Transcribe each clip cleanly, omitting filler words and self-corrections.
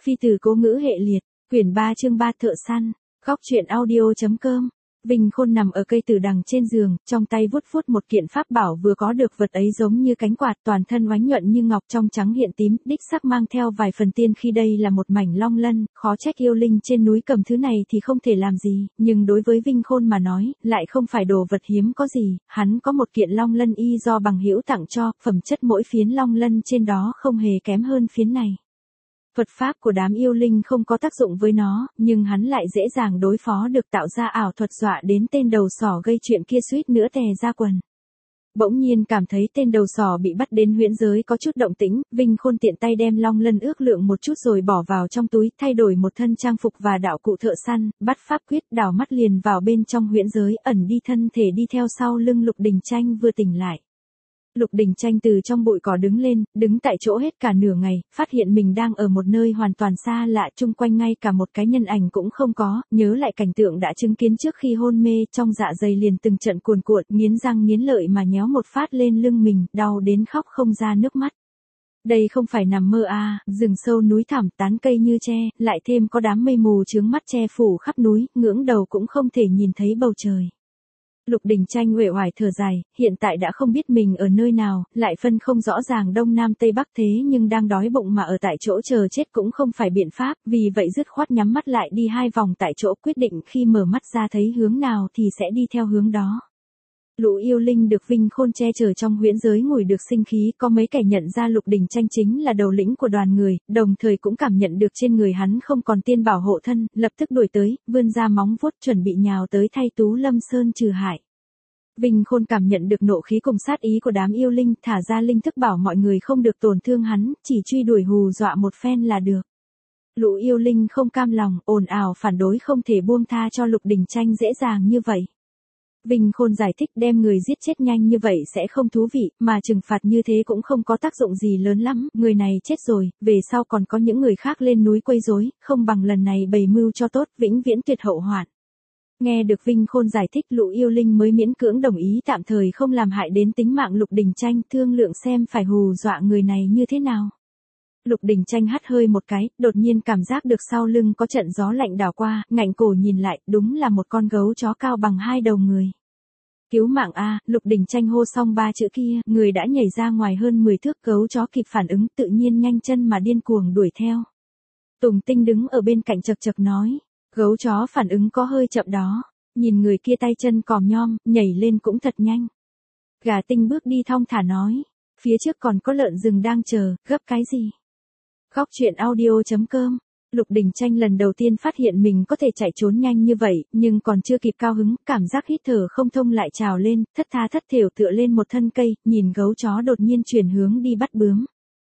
Phi tử cố ngữ hệ liệt, quyển 3 chương 3 thợ săn, góc truyện audio.com. Vinh Khôn nằm ở cây tử đằng trên giường, trong tay vuốt vuốt một kiện pháp bảo vừa có được, vật ấy giống như cánh quạt, toàn thân oánh nhuận như ngọc, trong trắng hiện tím, đích sắc mang theo vài phần tiên khi đây là một mảnh long lân, khó trách yêu linh trên núi cầm thứ này thì không thể làm gì, nhưng đối với Vinh Khôn mà nói, lại không phải đồ vật hiếm có gì, hắn có một kiện long lân y do bằng hữu tặng cho, phẩm chất mỗi phiến long lân trên đó không hề kém hơn phiến này. Thuật pháp của đám yêu linh không có tác dụng với nó, nhưng hắn lại dễ dàng đối phó được, tạo ra ảo thuật dọa đến tên đầu sỏ gây chuyện kia suýt nữa tè ra quần. Bỗng nhiên cảm thấy tên đầu sỏ bị bắt đến huyễn giới có chút động tĩnh, Vinh Khôn tiện tay đem long lân ước lượng một chút rồi bỏ vào trong túi, thay đổi một thân trang phục và đạo cụ thợ săn, bắt pháp quyết, đảo mắt liền vào bên trong huyễn giới, ẩn đi thân thể đi theo sau lưng Lục Đình Tranh vừa tỉnh lại. Lục Đình Tranh từ trong bụi cỏ đứng lên, đứng tại chỗ hết cả nửa ngày, phát hiện mình đang ở một nơi hoàn toàn xa lạ, chung quanh ngay cả một cái nhân ảnh cũng không có, nhớ lại cảnh tượng đã chứng kiến trước khi hôn mê, trong dạ dày liền từng trận cuồn cuộn, nghiến răng nghiến lợi mà nhéo một phát lên lưng mình, đau đến khóc không ra nước mắt. Đây không phải nằm mơ à, rừng sâu núi thẳm, tán cây như tre, lại thêm có đám mây mù chướng mắt che phủ khắp núi, ngưỡng đầu cũng không thể nhìn thấy bầu trời. Lục Đình Tranh uể oải thở dài, hiện tại đã không biết mình ở nơi nào, lại phân không rõ ràng đông nam tây bắc, thế nhưng đang đói bụng mà ở tại chỗ chờ chết cũng không phải biện pháp, vì vậy dứt khoát nhắm mắt lại đi 2 vòng tại chỗ, quyết định khi mở mắt ra thấy hướng nào thì sẽ đi theo hướng đó. Lũ yêu linh được Vinh Khôn che chở trong huyễn giới ngồi được sinh khí, có mấy kẻ nhận ra Lục Đình Tranh chính là đầu lĩnh của đoàn người, đồng thời cũng cảm nhận được trên người hắn không còn tiên bảo hộ thân, lập tức đuổi tới, vươn ra móng vuốt chuẩn bị nhào tới thay Tú Lâm Sơn trừ hại. Vinh Khôn cảm nhận được nộ khí cùng sát ý của đám yêu linh, thả ra linh thức bảo mọi người không được tổn thương hắn, chỉ truy đuổi hù dọa một phen là được. Lũ yêu linh không cam lòng, ồn ào phản đối, không thể buông tha cho Lục Đình Tranh dễ dàng như vậy. Vinh Khôn giải thích đem người giết chết nhanh như vậy sẽ không thú vị, mà trừng phạt như thế cũng không có tác dụng gì lớn lắm, người này chết rồi, về sau còn có những người khác lên núi quấy rối, không bằng lần này bày mưu cho tốt, vĩnh viễn tuyệt hậu hoạn. Nghe được Vinh Khôn giải thích, lũ yêu linh mới miễn cưỡng đồng ý tạm thời không làm hại đến tính mạng Lục Đình Tranh, thương lượng xem phải hù dọa người này như thế nào. Lục Đình Tranh hắt hơi một cái, đột nhiên cảm giác được sau lưng có trận gió lạnh đảo qua, ngạnh cổ nhìn lại, đúng là một con gấu chó cao bằng 2 đầu người. Cứu mạng a! Lục Đình Tranh hô xong 3 chữ kia, người đã nhảy ra ngoài hơn 10 thước, gấu chó kịp phản ứng, tự nhiên nhanh chân mà điên cuồng đuổi theo. Tùng Tinh đứng ở bên cạnh chậc chậc nói, gấu chó phản ứng có hơi chậm đó, nhìn người kia tay chân còm nhom, nhảy lên cũng thật nhanh. Gà Tinh bước đi thong thả nói, phía trước còn có lợn rừng đang chờ, gấp cái gì? Góc truyện audio.com. Lục Đình Tranh lần đầu tiên phát hiện mình có thể chạy trốn nhanh như vậy, nhưng còn chưa kịp cao hứng, cảm giác hít thở không thông lại trào lên, thất tha thất thểu tựa lên một thân cây, nhìn gấu chó đột nhiên chuyển hướng đi bắt bướm.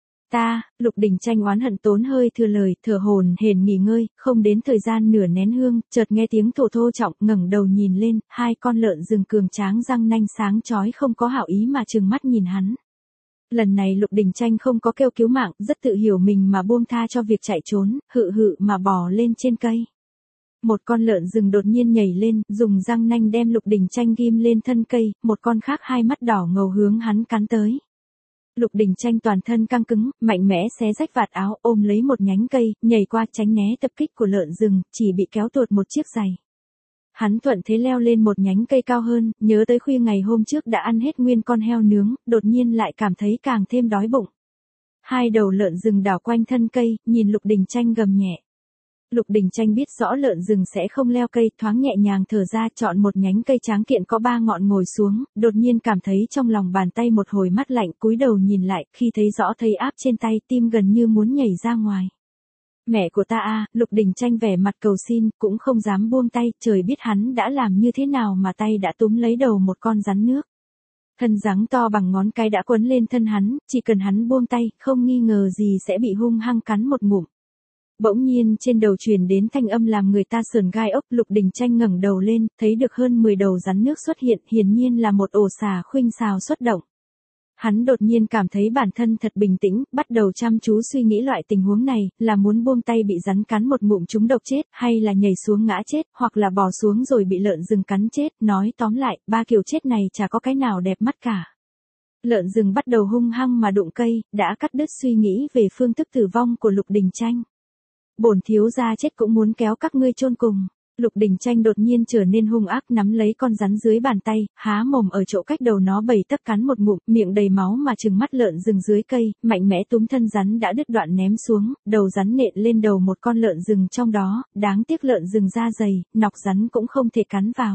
Lục Đình Tranh oán hận tốn hơi thừa lời, thở hổn hển nghỉ ngơi, không đến thời gian nửa nén hương, chợt nghe tiếng thổ thô trọng, ngẩng đầu nhìn lên, 2 con lợn rừng cường tráng răng nanh sáng chói không có hảo ý mà trừng mắt nhìn hắn. Lần này Lục Đình Tranh không có kêu cứu mạng, rất tự hiểu mình mà buông tha cho việc chạy trốn, hự hự mà bò lên trên cây. Một con lợn rừng đột nhiên nhảy lên, dùng răng nanh đem Lục Đình Tranh ghim lên thân cây, một con khác 2 mắt đỏ ngầu hướng hắn cắn tới. Lục Đình Tranh toàn thân căng cứng, mạnh mẽ xé rách vạt áo, ôm lấy một nhánh cây, nhảy qua tránh né tập kích của lợn rừng, chỉ bị kéo tuột một chiếc giày. Hắn thuận thế leo lên một nhánh cây cao hơn, nhớ tới khuya ngày hôm trước đã ăn hết nguyên con heo nướng, đột nhiên lại cảm thấy càng thêm đói bụng. 2 đầu lợn rừng đảo quanh thân cây, nhìn Lục Đình Tranh gầm nhẹ. Lục Đình Tranh biết rõ lợn rừng sẽ không leo cây, thoáng nhẹ nhàng thở ra, chọn một nhánh cây tráng kiện có 3 ngọn ngồi xuống, đột nhiên cảm thấy trong lòng bàn tay một hồi mát lạnh, cúi đầu nhìn lại, khi thấy rõ thấy áp trên tay, tim gần như muốn nhảy ra ngoài. Mẹ của ta a! Lục Đình Tranh vẻ mặt cầu xin, cũng không dám buông tay, trời biết hắn đã làm như thế nào mà tay đã túm lấy đầu một con rắn nước. Thân rắn to bằng ngón cái đã quấn lên thân hắn, chỉ cần hắn buông tay, không nghi ngờ gì sẽ bị hung hăng cắn một ngụm. Bỗng nhiên trên đầu truyền đến thanh âm làm người ta sởn gai ốc, Lục Đình Tranh ngẩng đầu lên, thấy được hơn 10 đầu rắn nước xuất hiện, hiển nhiên là một ổ xà khuynh xào xuất động. Hắn đột nhiên cảm thấy bản thân thật bình tĩnh, bắt đầu chăm chú suy nghĩ loại tình huống này, là muốn buông tay bị rắn cắn một ngụm trúng độc chết, hay là nhảy xuống ngã chết, hoặc là bò xuống rồi bị lợn rừng cắn chết, nói tóm lại, 3 kiểu chết này chả có cái nào đẹp mắt cả. Lợn rừng bắt đầu hung hăng mà đụng cây, đã cắt đứt suy nghĩ về phương thức tử vong của Lục Đình Tranh. Bổn thiếu gia chết cũng muốn kéo các ngươi chôn cùng. Lục Đình Tranh đột nhiên trở nên hung ác, nắm lấy con rắn dưới bàn tay, há mồm ở chỗ cách đầu nó 7 tấc cắn một ngụm, miệng đầy máu mà trừng mắt lợn rừng dưới cây, mạnh mẽ túm thân rắn đã đứt đoạn ném xuống, đầu rắn nện lên đầu một con lợn rừng trong đó, đáng tiếc lợn rừng da dày, nọc rắn cũng không thể cắn vào.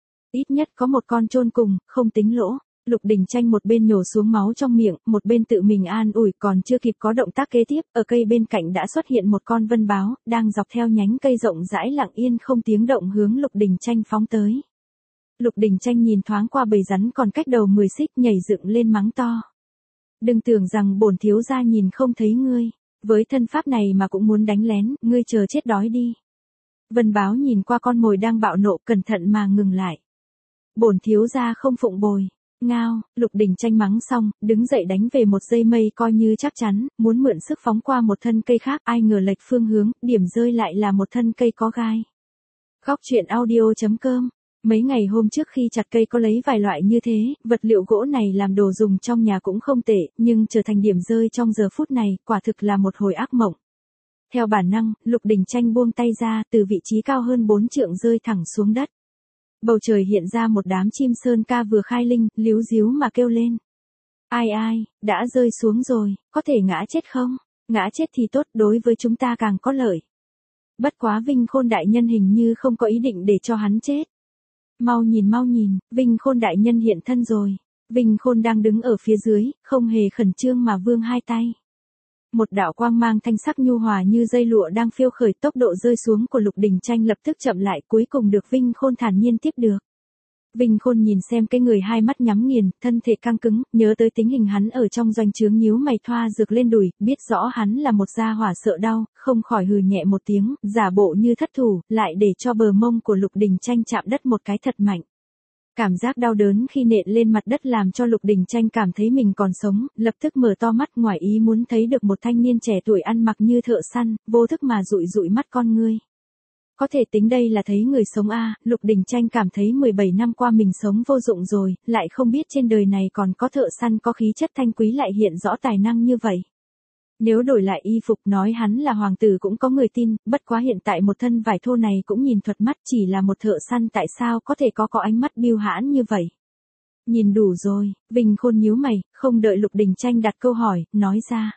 Ít nhất có một con chôn cùng, không tính lỗ. Lục Đình Tranh một bên nhổ xuống máu trong miệng, một bên tự mình an ủi, còn chưa kịp có động tác kế tiếp, ở cây bên cạnh đã xuất hiện một con vân báo, đang dọc theo nhánh cây rộng rãi lặng yên không tiếng động hướng Lục Đình Tranh phóng tới. Lục Đình Tranh nhìn thoáng qua bầy rắn còn cách đầu 10 xích, nhảy dựng lên mắng to. Đừng tưởng rằng bổn thiếu gia nhìn không thấy ngươi, với thân pháp này mà cũng muốn đánh lén, ngươi chờ chết đói đi. Vân báo nhìn qua con mồi đang bạo nộ, cẩn thận mà ngừng lại. Bổn thiếu gia không phụng bồi. Ngao, Lục Đình Tranh mắng xong, đứng dậy đánh về một dây mây coi như chắc chắn, muốn mượn sức phóng qua một thân cây khác, ai ngờ lệch phương hướng, điểm rơi lại là một thân cây có gai. Góc truyện audio.com. Mấy ngày hôm trước khi chặt cây có lấy vài loại như thế, vật liệu gỗ này làm đồ dùng trong nhà cũng không tệ, nhưng trở thành điểm rơi trong giờ phút này, quả thực là một hồi ác mộng. Theo bản năng, Lục Đình Tranh buông tay ra, từ vị trí cao hơn 4 trượng rơi thẳng xuống đất. Bầu trời hiện ra một đám chim sơn ca vừa khai linh, líu díu mà kêu lên. Ai ai, đã rơi xuống rồi, có thể ngã chết không? Ngã chết thì tốt, đối với chúng ta càng có lợi. Bất quá Vinh Khôn đại nhân hình như không có ý định để cho hắn chết. Mau nhìn, Vinh Khôn đại nhân hiện thân rồi. Vinh Khôn đang đứng ở phía dưới, không hề khẩn trương mà vươn hai tay. Một đạo quang mang thanh sắc nhu hòa như dây lụa đang phiêu khởi, tốc độ rơi xuống của Lục Đình Tranh lập tức chậm lại, cuối cùng được Vinh Khôn thản nhiên tiếp được. Vinh Khôn nhìn xem cái người hai mắt nhắm nghiền, thân thể căng cứng, nhớ tới tính hình hắn ở trong doanh trướng, nhíu mày thoa dược lên đùi, biết rõ hắn là một gia hỏa sợ đau, không khỏi hừ nhẹ một tiếng, giả bộ như thất thủ, lại để cho bờ mông của Lục Đình Tranh chạm đất một cái thật mạnh. Cảm giác đau đớn khi nện lên mặt đất làm cho Lục Đình Tranh cảm thấy mình còn sống, lập tức mở to mắt, ngoài ý muốn thấy được một thanh niên trẻ tuổi ăn mặc như thợ săn, vô thức mà dụi mắt con ngươi. Có thể tính đây là thấy người sống a. Lục Đình Tranh cảm thấy 17 năm qua mình sống vô dụng rồi, lại không biết trên đời này còn có thợ săn có khí chất thanh quý lại hiện rõ tài năng như vậy. Nếu đổi lại y phục nói hắn là hoàng tử cũng có người tin, bất quá hiện tại một thân vải thô này cũng nhìn thuật mắt, chỉ là một thợ săn tại sao có thể có ánh mắt bưu hãn như vậy. Nhìn đủ rồi, Vinh Khôn nhíu mày, không đợi Lục Đình Tranh đặt câu hỏi, nói ra.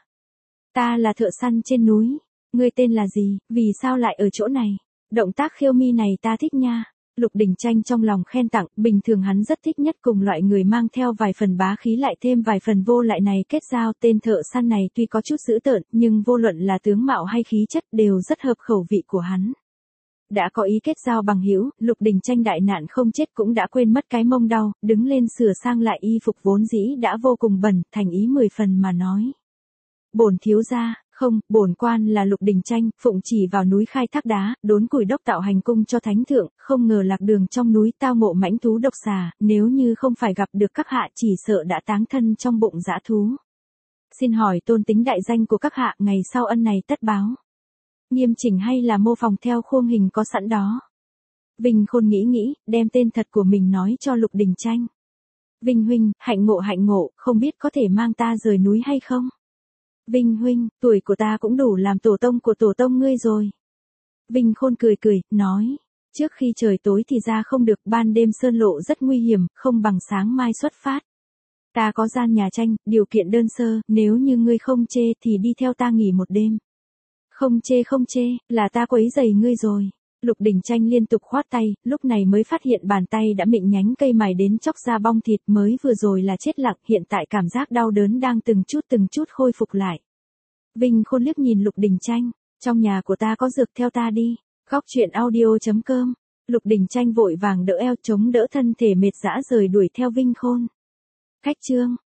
Ta là thợ săn trên núi, ngươi tên là gì, vì sao lại ở chỗ này? Động tác khiêu mi này ta thích nha. Lục Đình Tranh trong lòng khen tặng, bình thường hắn rất thích nhất cùng loại người mang theo vài phần bá khí lại thêm vài phần vô lại này kết giao. Tên thợ săn này tuy có chút dữ tợn, nhưng vô luận là tướng mạo hay khí chất đều rất hợp khẩu vị của hắn. Đã có ý kết giao bằng hữu, Lục Đình Tranh đại nạn không chết cũng đã quên mất cái mông đau, đứng lên sửa sang lại y phục vốn dĩ đã vô cùng bẩn, thành ý 10 phần mà nói. Bổn thiếu gia. Không, bổn quan là Lục Đình Tranh, phụng chỉ vào núi khai thác đá, đốn củi đốc tạo hành cung cho thánh thượng, không ngờ lạc đường trong núi tao ngộ mãnh thú độc xà, nếu như không phải gặp được các hạ chỉ sợ đã táng thân trong bụng dã thú. Xin hỏi tôn tính đại danh của các hạ, ngày sau ân này tất báo. Nghiêm chỉnh hay là mô phỏng theo khuôn hình có sẵn đó? Vinh Khôn nghĩ, đem tên thật của mình nói cho Lục Đình Tranh. Vinh huynh, hạnh ngộ, không biết có thể mang ta rời núi hay không? Vinh huynh, tuổi của ta cũng đủ làm tổ tông của tổ tông ngươi rồi. Vinh Khôn cười, nói, trước khi trời tối thì ra không được, ban đêm sơn lộ rất nguy hiểm, không bằng sáng mai xuất phát. Ta có gian nhà tranh, điều kiện đơn sơ, nếu như ngươi không chê thì đi theo ta nghỉ một đêm. Không chê, là ta quấy rầy ngươi rồi. Lục Đình Tranh liên tục khoát tay, lúc này mới phát hiện bàn tay đã mịn nhánh cây mài đến chóc ra bong thịt, mới vừa rồi là chết lặng, hiện tại cảm giác đau đớn đang từng chút khôi phục lại. Vinh Khôn liếc nhìn Lục Đình Tranh, trong nhà của ta có dược, theo ta đi. Góc truyện audio.com. Lục Đình Tranh vội vàng đỡ eo chống đỡ thân thể mệt rã rời đuổi theo Vinh Khôn. Khách chương.